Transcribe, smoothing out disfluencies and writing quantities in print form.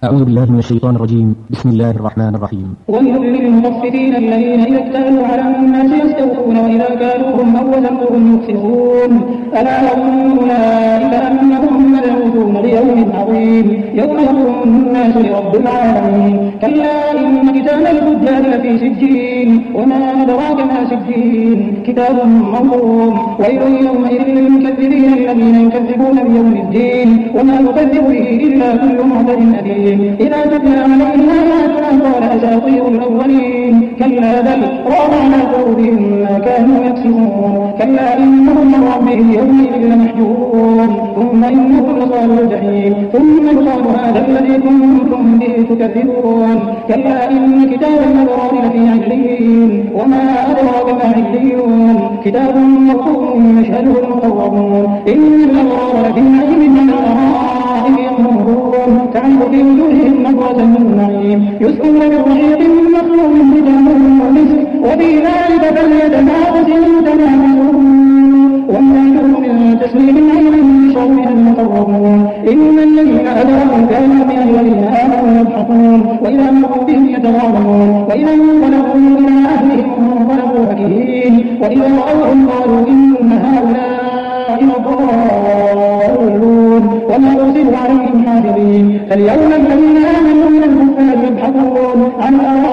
أعوذ بالله من الشيطان الرجيم. بسم الله الرحمن الرحيم. ويل للمطففين الذين إذا اكتالوا على الناس يستوفون وإذا كالوهم أو وزنوهم يخسرون ألا يظن أولئك أنهم مبعوثون ليوم عظيم يوم يقوم الناس لرب العالمين. كلا إن كتاب الفجار لفي سجين وما أدراك ما سجين كتاب مرقوم. ويل يومئذ للمكذبين الذين يكذبون بيوم الدين وما يكذب به إلا كل معتد أثيم إذا تتلى عليه آياتنا قال أساطير الأولين كلا بل ران على قلوبهم ما كانوا يكسبون. كلا إنهم من ربهم يومئذ لمحجوبون ثم إنهم لصالوا الجحيم ثم يقال هذا الذي كنتم به تكذبون. كلا إن كتاب الأبرار لفي عليين وما أدراك ما عليون كتاب مرقوم يشهده المقربون. إن الأبرار لفي نعيم من الأرائك ينظرون تعرف في وجوههم نظرة النعيم يسقون من رحيق مخلوم ختامه مسك وفي ذلك فليتنافس المتنافسون. وما من تسليم عين بشرها المقربون. إن الذين أجرموا كانوا من الذين آمنوا يضحكون وإذا مروا بهم يتغامزون وإذا انقلبوا إلى أهلهم انقلبوا فكهين وإذا رأوهم قالوا إن هؤلاء لضالون وما أرسلوا عليهم حافظين. فاليوم الذين آمنوا من الكفار يضحكون عن